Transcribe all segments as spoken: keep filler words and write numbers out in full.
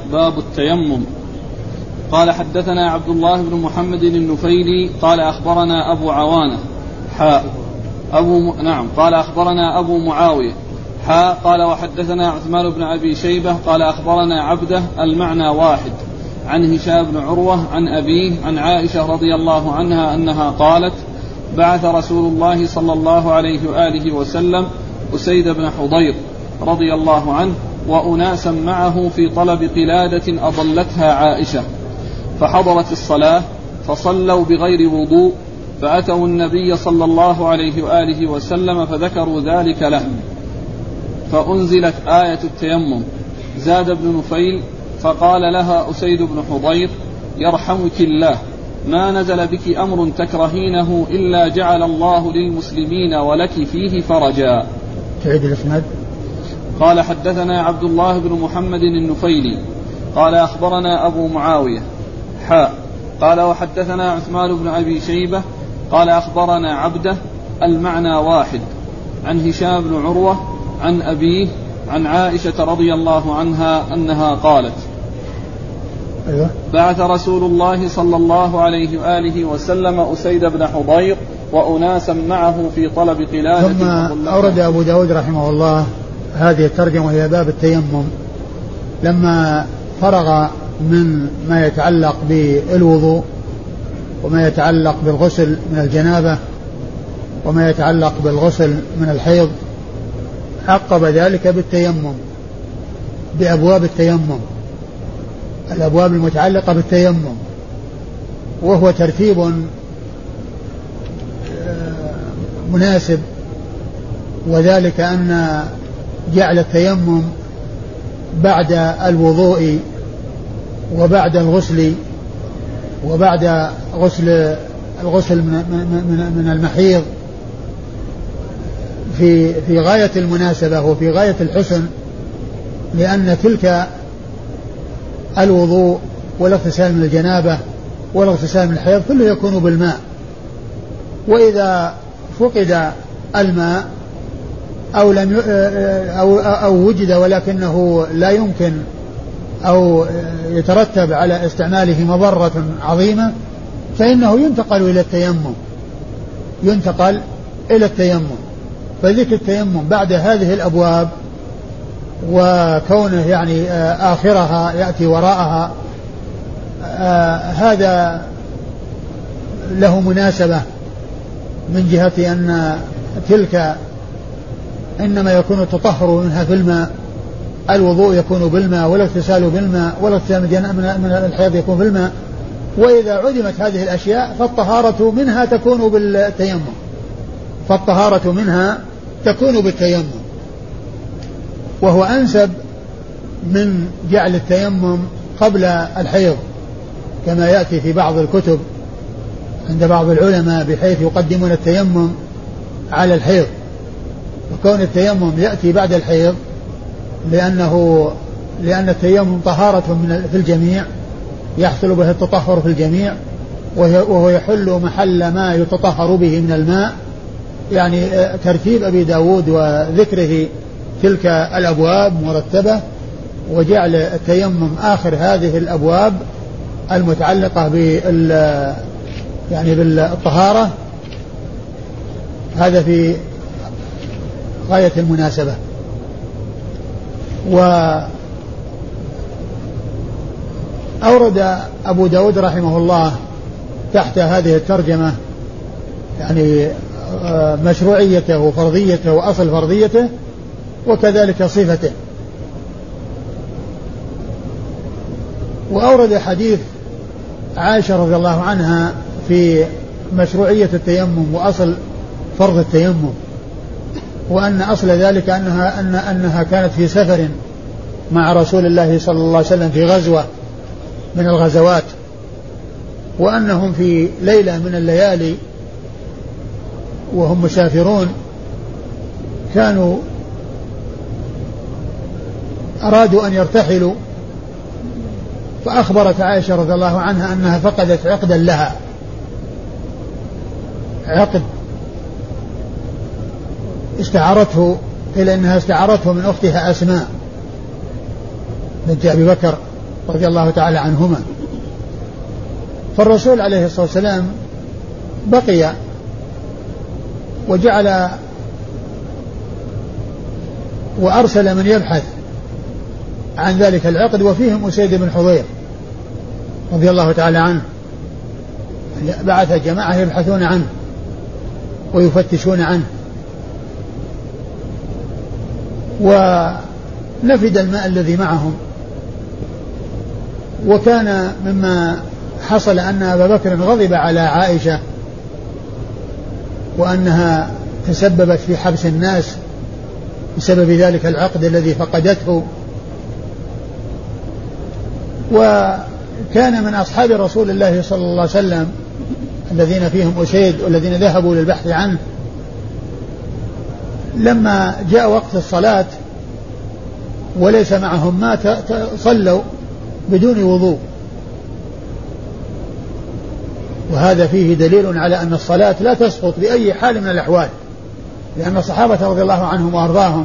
باب التيمم. قال حدثنا عبد الله بن محمد النفيلي قال أخبرنا أبو عوانة حاء أبو م... نعم قال أخبرنا أبو معاوية حاء قال وحدثنا عثمان بن أبي شيبة قال أخبرنا عبده المعنى واحد عن هشام بن عروة عن أبيه عن عائشة رضي الله عنها أنها قالت بعث رسول الله صلى الله عليه وآله وسلم أسيد بن حضير رضي الله عنه وأناسا معه في طلب قلادة أضلتها عائشة، فحضرت الصلاة فصلوا بغير وضوء، فأتوا النبي صلى الله عليه وآله وسلم فذكروا ذلك له، فأنزلت آية التيمم. زاد بن نفيل فقال لها أسيد بن حضير يرحمك الله، ما نزل بك أمر تكرهينه إلا جعل الله للمسلمين ولك فيه فرجا. تعيد الإسناد. قال حدثنا عبد الله بن محمد النفيلي قال أخبرنا أبو معاوية حاء قال وحدثنا عثمان بن أبي شيبة قال أخبرنا عبده المعنى واحد عن هشام بن عروة عن أبيه عن عائشة رضي الله عنها أنها قالت أيوة. بعث رسول الله صلى الله عليه وآله وسلم أسيد بن حضير وأناسا معه في طلب قلادة. ثم أورد أبو داود رحمه الله هذه الترجمة وهي باب التيمم لما فرغ من ما يتعلق بالوضوء وما يتعلق بالغسل من الجنابة وما يتعلق بالغسل من الحيض، عقب ذلك بالتيمم بأبواب التيمم، الأبواب المتعلقة بالتيمم، وهو ترتيب مناسب، وذلك أن جعل التيمم بعد الوضوء وبعد الغسل وبعد غسل الغسل من, من, من المحيض في, في غاية المناسبة وفي غاية الحسن، لأن تلك الوضوء والاغتسال من الجنابة والاغتسال من الحيض كله يكون بالماء، وإذا فقد الماء أو, لم أو, أو وجد ولكنه لا يمكن أو يترتب على استعماله مضرة عظيمة، فإنه ينتقل إلى التيمم ينتقل إلى التيمم فذكر التيمم بعد هذه الأبواب وكونه يعني آخرها يأتي وراءها هذا له مناسبة من جهة أن تلك إنما يكون التطهر منها في الماء، الوضوء يكون بالماء والاغتسال بالماء والاغتسال من الحيض يكون بالماء، وإذا عدمت هذه الأشياء فالطهارة منها تكون بالتيمم فالطهارة منها تكون بالتيمم وهو أنسب من جعل التيمم قبل الحيض كما يأتي في بعض الكتب عند بعض العلماء بحيث يقدمون التيمم على الحيض، وكون التيمم يأتي بعد الحيض لأنه لأن التيمم طهارة من في الجميع يحصل به التطهر في الجميع، وهو يحل محل ما يتطهر به من الماء، يعني ترتيب أبي داود وذكره تلك الأبواب مرتبة وجعل التيمم آخر هذه الأبواب المتعلقة بال يعني بالطهارة، هذا في غاية المناسبة. وأورد أبو داود رحمه الله تحت هذه الترجمة يعني مشروعيته وفرضيته وأصل فرضيته وكذلك صفته، وأورد حديث عائشة رضي الله عنها في مشروعية التيمم وأصل فرض التيمم، وأن أصل ذلك أنها, أن أنها كانت في سفر مع رسول الله صلى الله عليه وسلم في غزوة من الغزوات، وأنهم في ليلة من الليالي وهم مسافرون كانوا أرادوا أن يرتحلوا، فأخبرت عائشة رضي الله عنها أنها فقدت عقدا لها، عقد استعارته، قيل إنها استعارته من أختها أسماء بنت أبي بكر رضي الله تعالى عنهما. فالرسول عليه الصلاة والسلام بقي وجعل وأرسل من يبحث عن ذلك العقد، وفيهم أسيد بن حضير رضي الله تعالى عنه، بعث جماعة يبحثون عنه ويفتشون عنه. ونفد الماء الذي معهم. وكان مما حصل أن أبا بكر غضب على عائشة وأنها تسببت في حبس الناس بسبب ذلك العقد الذي فقدته. وكان من أصحاب رسول الله صلى الله عليه وسلم الذين فيهم أسيد والذين ذهبوا للبحث عنه، لما جاء وقت الصلاة وليس معهم ما صلوا بدون وضوء. وهذا فيه دليل على أن الصلاة لا تسقط بأي حال من الأحوال، لأن الصحابة رضي الله عنهم وأرضاهم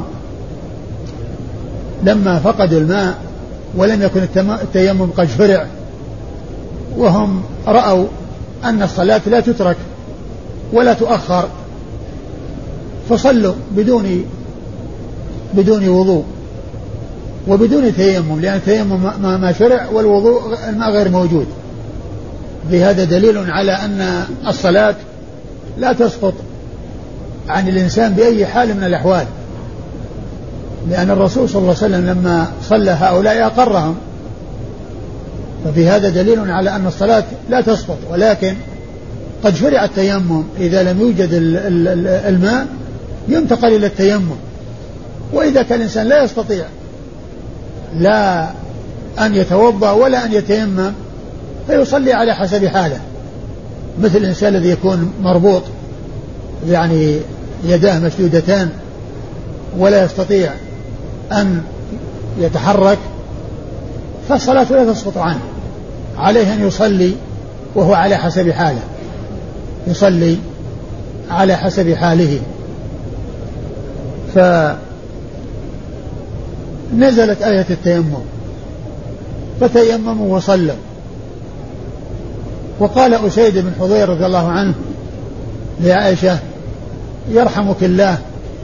لما فقدوا الماء ولم يكن التيمم قد شرع، وهم رأوا أن الصلاة لا تترك ولا تؤخر، فصلوا بدون بدون وضوء وبدون تيمم، لأن التيمم ما شرع والوضوء الماء غير موجود. بهذا دليل على أن الصلاة لا تسقط عن الإنسان بأي حال من الأحوال، لأن الرسول صلى الله عليه وسلم لما صلى هؤلاء أقرهم. ففي هذا دليل على أن الصلاة لا تسقط، ولكن قد شرع التيمم إذا لم يوجد الماء ينتقل إلى التيمم. وإذا كان الإنسان لا يستطيع لا أن يتوضأ ولا أن يتيمم فيصلي على حسب حاله، مثل الإنسان الذي يكون مربوط يعني يداه مشدودتان ولا يستطيع أن يتحرك، فالصلاة لا تسقط عنه، عليه أن يصلي وهو على حسب حاله، يصلي على حسب حاله. فنزلت آية التيمم فتيمموا وصلوا. وقال أسيد بن حضير رضي الله عنه لعائشة: يرحمك الله،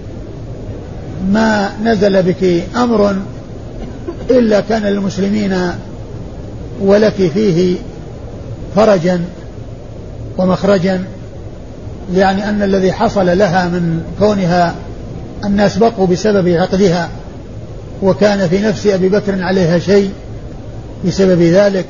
ما نزل بك أمر إلا كان للمسلمين ولك فيه فرجا ومخرجا، يعني أن الذي حصل لها من كونها الناس بقوا بسبب عقدها، وكان في نفس أبي بكر عليها شيء بسبب ذلك،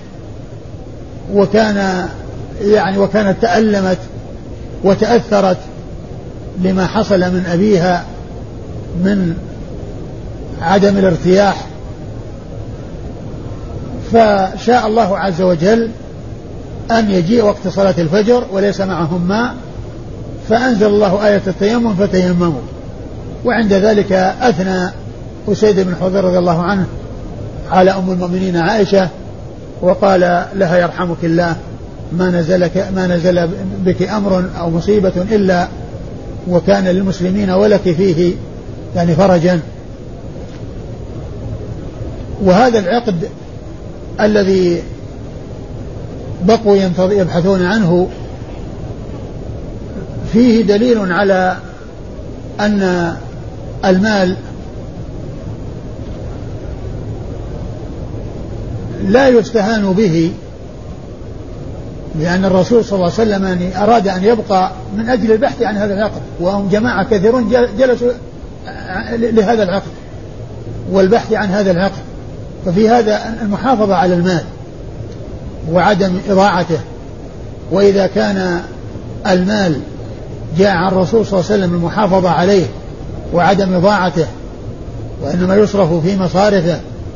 وكان يعني وكانت تألمت وتأثرت لما حصل من أبيها من عدم الارتياح، فشاء الله عز وجل أن يجيء وقت صلاة الفجر وليس معهم ماء، فأنزل الله آية التيمم فتيمموا. وعند ذلك أثنى أسيد بن حضير رضي الله عنه على أم المؤمنين عائشة وقال لها: يرحمك الله، ما نزلك ما نزل بك أمر أو مصيبة إلا وكان للمسلمين ولك فيه يعني فرجا. وهذا العقد الذي بقوا يبحثون عنه فيه دليل على أن المال لا يستهان به، لأن الرسول صلى الله عليه وسلم يعني أراد أن يبقى من أجل البحث عن هذا العقد، وهم جماعة كثيرون جلسوا لهذا العقد والبحث عن هذا العقد. ففي هذا المحافظة على المال وعدم إضاعته. وإذا كان المال جاء عن الرسول صلى الله عليه وسلم المحافظة عليه وعدم إضاعته، وإنما يصرف في مصارفه،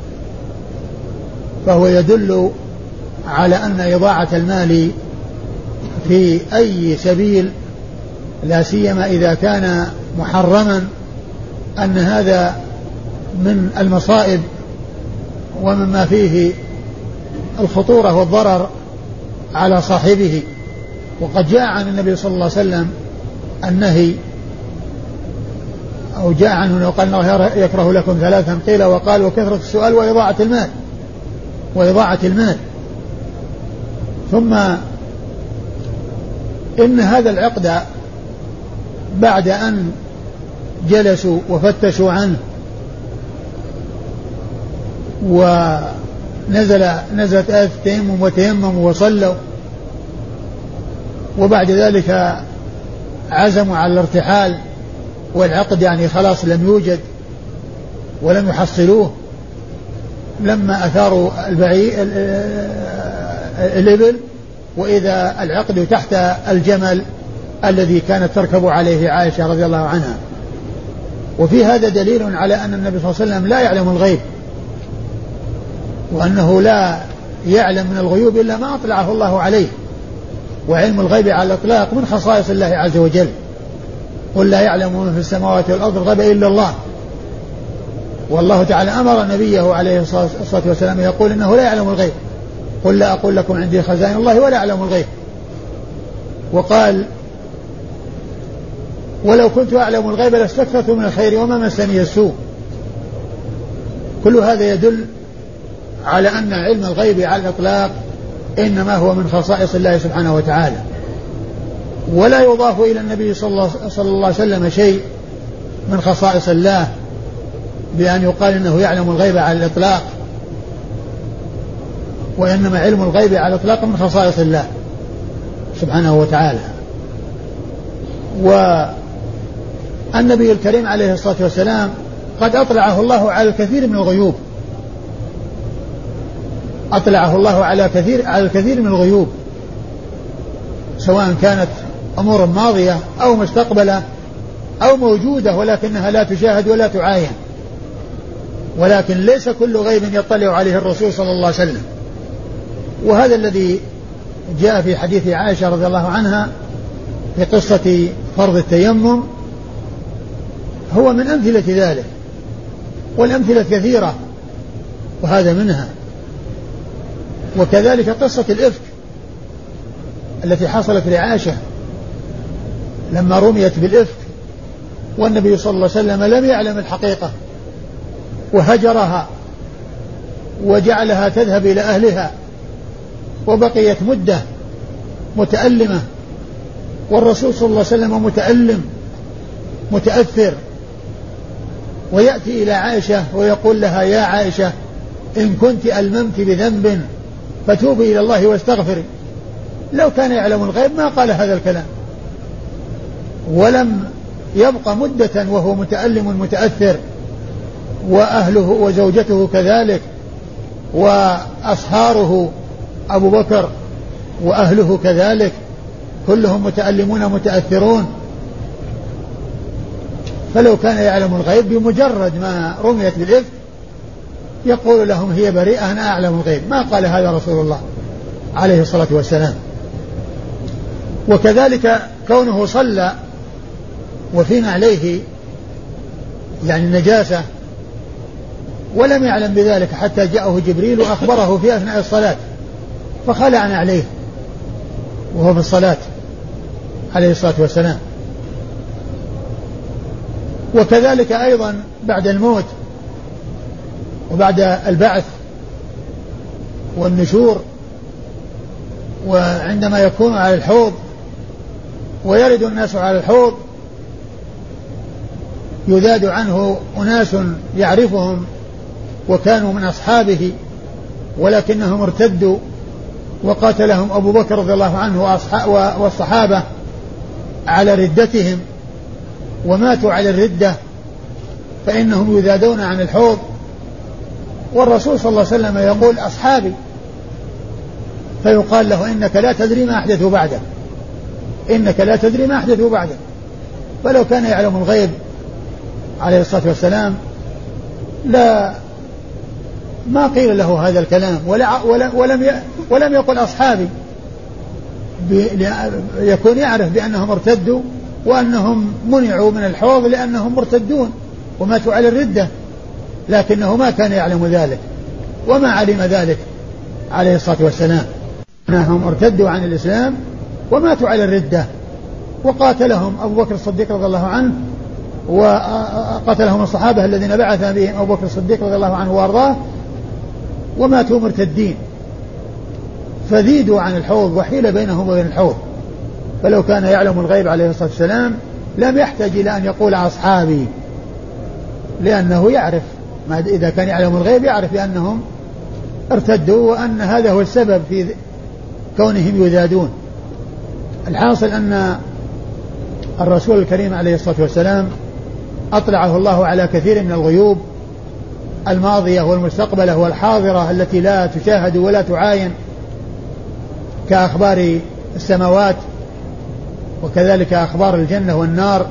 فهو يدل على أن إضاعة المال في أي سبيل، لا سيما إذا كان محرما، أن هذا من المصائب ومما فيه الخطورة والضرر على صاحبه. وقد جاء عن النبي صلى الله عليه وسلم النهي، أو جاء عنه وقال: الله يكره لكم ثلاثا، قيل وقال: وكثرة السؤال وإضاعة المال. وإضاعة المال. ثم إن هذا العقد بعد أن جلسوا وفتشوا عنه ونزل نزلت آية التيمم وتيمموا وصلوا، وبعد ذلك عزموا على الارتحال، والعقد يعني خلاص لم يوجد ولم يحصلوه، لما أثاروا الإبل وإذا العقد تحت الجمل الذي كانت تركب عليه عائشة رضي الله عنها. وفي هذا دليل على أن النبي صلى الله عليه وسلم لا يعلم الغيب، وأنه لا يعلم من الغيوب إلا ما أطلعه الله عليه، وعلم الغيب على الإطلاق من خصائص الله عز وجل. قل لا يعلم من في السماوات والأرض الغيب إلا الله. والله تعالى أمر نبيه عليه الصلاة والسلام يقول إنه لا يعلم الغيب، قل لا أقول لكم عندي خزائن الله ولا أعلم الغيب. وقال ولو كنت أعلم الغيب لاستكثرت من الخير وما مسني السوء. كل هذا يدل على أن علم الغيب على الإطلاق إنما هو من خصائص الله سبحانه وتعالى، ولا يضاف إلى النبي صلى الله, صلى الله عليه وسلم شيء من خصائص الله بأن يقال إنه يعلم الغيب على الإطلاق، وإنما علم الغيب على الإطلاق من خصائص الله سبحانه وتعالى. والنبي الكريم عليه الصلاة والسلام قد أطلعه الله على الكثير من الغيوب، أطلعه الله على كثير على الكثير من الغيوب، سواء كانت أمور ماضية أو مستقبلة أو موجودة ولكنها لا تشاهد ولا تعاين، ولكن ليس كل غيب يطلع عليه الرسول صلى الله عليه وسلم. وهذا الذي جاء في حديث عائشة رضي الله عنها في قصة فرض التيمم هو من أمثلة ذلك، والأمثلة كثيرة وهذا منها. وكذلك قصة الإفك التي حصلت لعائشة لما رميت بالإفك والنبي صلى الله عليه وسلم لم يعلم الحقيقة وهجرها وجعلها تذهب إلى أهلها، وبقيت مدة متألمة، والرسول صلى الله عليه وسلم متألم متأثر، ويأتي إلى عائشة ويقول لها يا عائشة إن كنت ألممت بذنب فتوبي إلى الله واستغفري. لو كان يعلم الغيب ما قال هذا الكلام، ولم يبقى مدة وهو متألم متأثر، وأهله وزوجته كذلك، وأصهاره أبو بكر وأهله كذلك كلهم متألمون متأثرون. فلو كان يعلم الغيب بمجرد ما رميت بالإفك يقول لهم هي بريئة أنا أعلم الغيب، ما قال هذا رسول الله عليه الصلاة والسلام. وكذلك كونه صلى وفينا عليه يعني النجاسة ولم يعلم بذلك حتى جاءه جبريل وأخبره في أثناء الصلاة فخلع عليه وهو في الصلاة عليه الصلاة والسلام. وكذلك أيضا بعد الموت وبعد البعث والنشور، وعندما يكون على الحوض ويرد الناس على الحوض يذاد عنه أناس يعرفهم وكانوا من أصحابه ولكنهم ارتدوا وقاتلهم أبو بكر رضي الله عنه والصحابة على ردتهم وماتوا على الردة، فإنهم يذادون عن الحوض، والرسول صلى الله عليه وسلم يقول أصحابي، فيقال له إنك لا تدري ما أحدثوا بعدك، إنك لا تدري ما أحدثوا بعدك. فلو كان يعلم الغيب عليه الصلاة والسلام لا ما قيل له هذا الكلام، ولا ولم ولم يقل أصحابي، يكون يعرف بأنهم ارتدوا وأنهم منعوا من الحوض لأنهم مرتدون وماتوا على الردة، لكنه ما كان يعلم ذلك وما علم ذلك عليه الصلاة والسلام، أنهم ارتدوا عن الإسلام وماتوا على الردة، وقاتلهم أبو بكر الصديق رضي الله عنه وقتلهم الصحابة الذين بعث بهم أبو بكر الصديق رضي الله عنه وأرضاه، وماتوا مرتدين، فزيدوا عن الحوض وحيل بينهم وبين الحوض. فلو كان يعلم الغيب عليه الصلاة والسلام لم يحتاج إلى أن يقول أصحابي، لأنه يعرف ما إذا كان يعلم الغيب يعرف بأنهم ارتدوا وأن هذا هو السبب في كونهم يزادون. الحاصل أن الرسول الكريم عليه الصلاة والسلام أطلعه الله على كثير من الغيوب الماضية والمستقبلة والحاضرة التي لا تشاهد ولا تعاين، كأخبار السماوات وكذلك أخبار الجنة والنار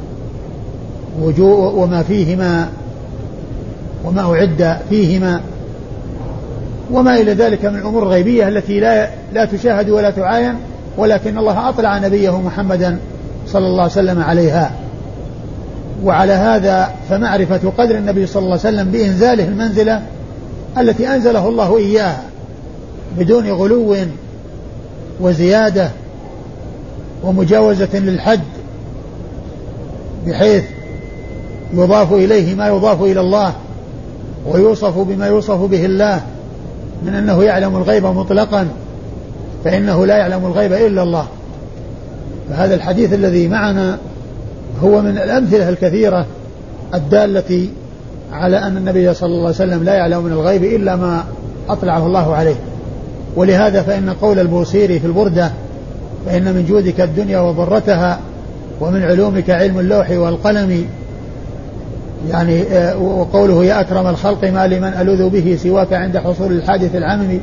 وما فيهما وما أعد فيهما وما إلى ذلك من الأمور الغيبية التي لا, لا تشاهد ولا تعاين، ولكن الله أطلع نبيه محمدا صلى الله عليه وسلم عليها. وعلى هذا فمعرفة قدر النبي صلى الله عليه وسلم بإنزاله المنزلة التي أنزله الله إياها بدون غلو وزيادة ومجاوزة للحد بحيث يضاف إليه ما يضاف إلى الله ويوصف بما يوصف به الله من أنه يعلم الغيب مطلقا، فإنه لا يعلم الغيب إلا الله. فهذا الحديث الذي معنا هو من الأمثلة الكثيرة الدالة على أن النبي صلى الله عليه وسلم لا يعلم من الغيب إلا ما أطلعه الله عليه. ولهذا فإن قول البوصيري في البردة فإن من جودك الدنيا وضرتها ومن علومك علم اللوح والقلم، يعني وقوله يا أكرم الخلق ما لمن ألوذ به سواك عند حصول الحادث العمم،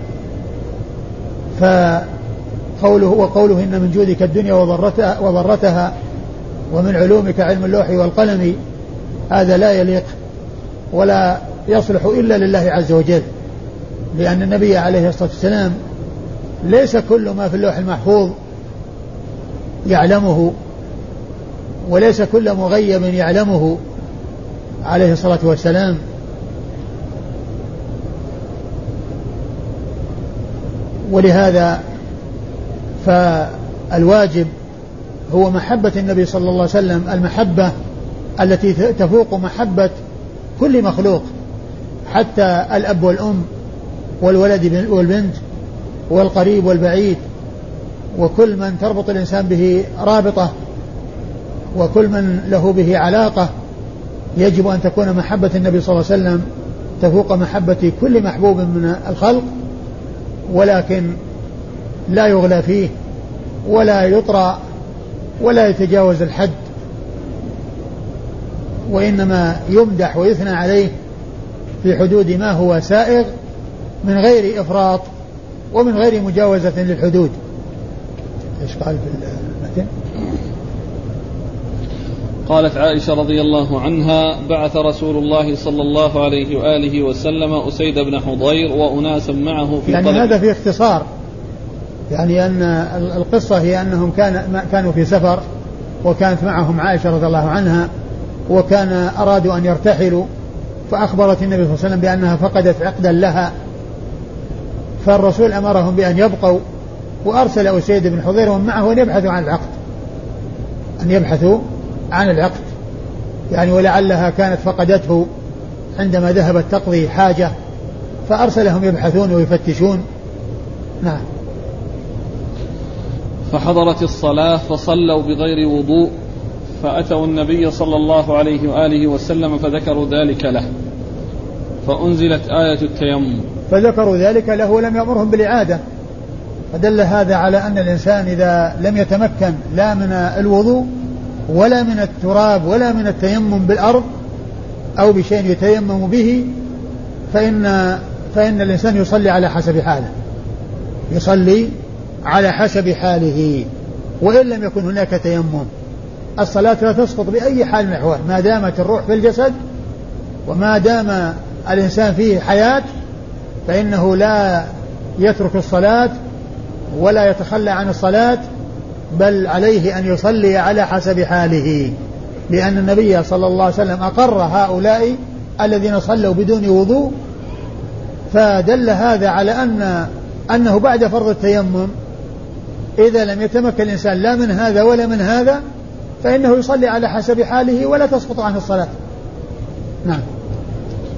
فقوله وقوله إن من جودك الدنيا وضرتها, وضرتها ومن علومك علم اللوح والقلم، هذا لا يليق ولا يصلح إلا لله عز وجل، لأن النبي عليه الصلاة والسلام ليس كل ما في اللوح المحفوظ يعلمه، وليس كل مغيب يعلمه عليه الصلاة والسلام. ولهذا فالواجب هو محبة النبي صلى الله عليه وسلم، المحبة التي تفوق محبة كل مخلوق، حتى الأب والأم والولد والبنت والقريب والبعيد، وكل من تربط الإنسان به رابطة وكل من له به علاقة، يجب أن تكون محبة النبي صلى الله عليه وسلم تفوق محبة كل محبوب من الخلق، ولكن لا يغلى فيه ولا يطرى ولا يتجاوز الحد، وإنما يمدح ويثنى عليه في حدود ما هو سائغ من غير إفراط ومن غير مجاوزة للحدود. إيش قال في المتن؟ قالت عائشة رضي الله عنها بعث رسول الله صلى الله عليه وآله وسلم أسيد بن حضير وأناسا معه في يعني طلب. هذا في اختصار، يعني أن القصة هي أنهم كان كانوا في سفر وكانت معهم عائشة رضي الله عنها، وكان أرادوا أن يرتحلوا، فأخبرت النبي صلى الله عليه وسلم بأنها فقدت عقدا لها، فالرسول أمرهم بأن يبقوا، وأرسل أسيد بن حضير ومعه أن يبحثوا عن العقد أن يبحثوا عن العقد يعني ولعلها كانت فقدته عندما ذهبت تقضي حاجة، فأرسلهم يبحثون ويفتشون. نعم. فحضرت الصلاة فصلوا بغير وضوء، فأتوا النبي صلى الله عليه وآله وسلم فذكروا ذلك له، فأنزلت آية التيمم، فذكروا ذلك له ولم يأمرهم بالإعادة، فدل هذا على أن الإنسان إذا لم يتمكن لا من الوضوء ولا من التراب ولا من التيمم بالأرض أو بشيء يتيمم به، فإن, فإن الإنسان يصلي على حسب حاله يصلي على حسب حاله وإن لم يكن هناك تيمم. الصلاة لا تسقط بأي حال من الأحوال ما دامت الروح في الجسد وما دام الإنسان فيه حياة، فإنه لا يترك الصلاة ولا يتخلى عن الصلاة، بل عليه أن يصلي على حسب حاله، لأن النبي صلى الله عليه وسلم أقر هؤلاء الذين صلوا بدون وضوء، فدل هذا على أن أنه بعد فرض التيمم إذا لم يتمكن الإنسان لا من هذا ولا من هذا فإنه يصلي على حسب حاله ولا تسقط عنه الصلاة. نعم.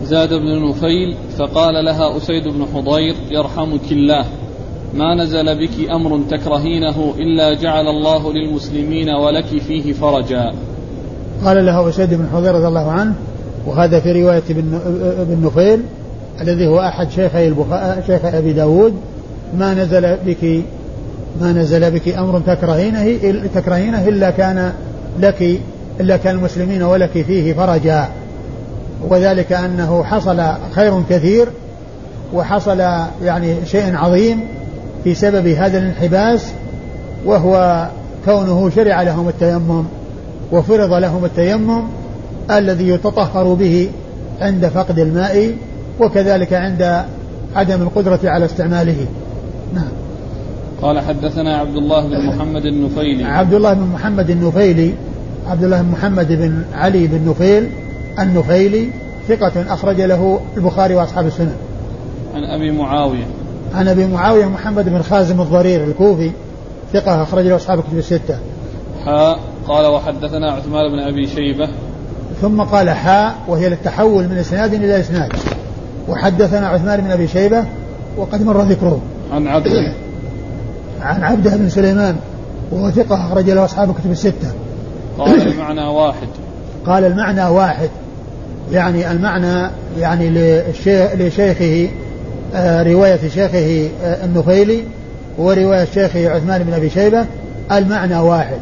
زاد بن نفيل فقال لها أسيد بن حضير يرحمك الله ما نزل بك أمر تكرهينه إلا جعل الله للمسلمين ولك فيه فرجا. قال لها أسيد بن حضير رضي الله عنه، وهذا في رواية ابن نفيل الذي هو أحد شيخي البخاري شيخ أبي داود، ما نزل بك ما نزل بك أمر تكرهينه تكرهينه إلا كان لك إلا كان المسلمين ولك فيه فرجا، وذلك أنه حصل خير كثير وحصل يعني شيء عظيم في سبب هذا الانحباس، وهو كونه شرع لهم التيمم وفرض لهم التيمم الذي يتطهر به عند فقد الماء وكذلك عند عدم القدرة على استعماله. نعم. قال حدثنا عبد الله بن محمد النفيلي. عبد الله بن محمد النفيلي عبد الله بن محمد بن علي بن نفيل النفيلي ثقة أخرج له البخاري وأصحاب السنن. عن أبي معاوية عن أبي معاوية محمد بن خازم الضرير الكوفي ثقة أخرج له أصحاب الكتب الستة. حاء قال وحدثنا عثمان بن أبي شيبة ثم قال حاء وهي للتحول من إسناد إلى إسناد، وحدثنا عثمان بن أبي شيبة وقد مر ذكره. عن عبده عن عبده بن سليمان وهو ثقة أخرج له أصحاب الكتب الستة. قال المعنى واحد. قال المعنى واحد يعني المعنى يعني لشيخه آه رواية شيخه آه النفيلي ورواية شيخه عثمان بن أبي شيبة المعنى واحد.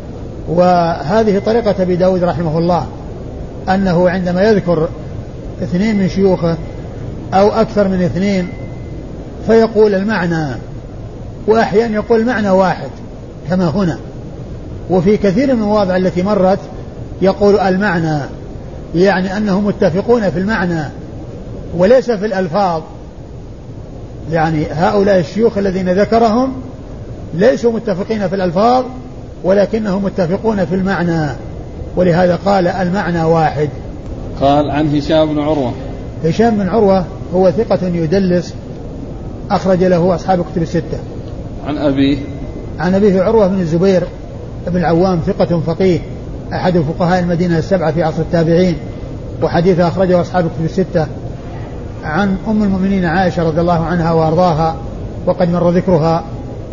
وهذه طريقة أبي داود رحمه الله، أنه عندما يذكر اثنين من شيوخه أو أكثر من اثنين فيقول المعنى، وأحيانا يقول المعنى واحد كما هنا، وفي كثير من المواضع التي مرت يقول المعنى، يعني أنهم متفقون في المعنى وليس في الألفاظ. يعني هؤلاء الشيوخ الذين ذكرهم ليسوا متفقين في الألفاظ ولكنهم متفقون في المعنى، ولهذا قال المعنى واحد. قال عن هشام بن عروة. هشام بن عروة هو ثقة يدلس أخرج له أصحاب الكتب الستة. عن أبيه عن أبيه عروة بن الزبير بن العوام ثقة فقيه أحد فقهاء المدينة السبعة في عصر التابعين، وحديثه أخرجه أصحاب الكتب الستة. عن أم المؤمنين عائشة رضي الله عنها وأرضاها وقد مر ذكرها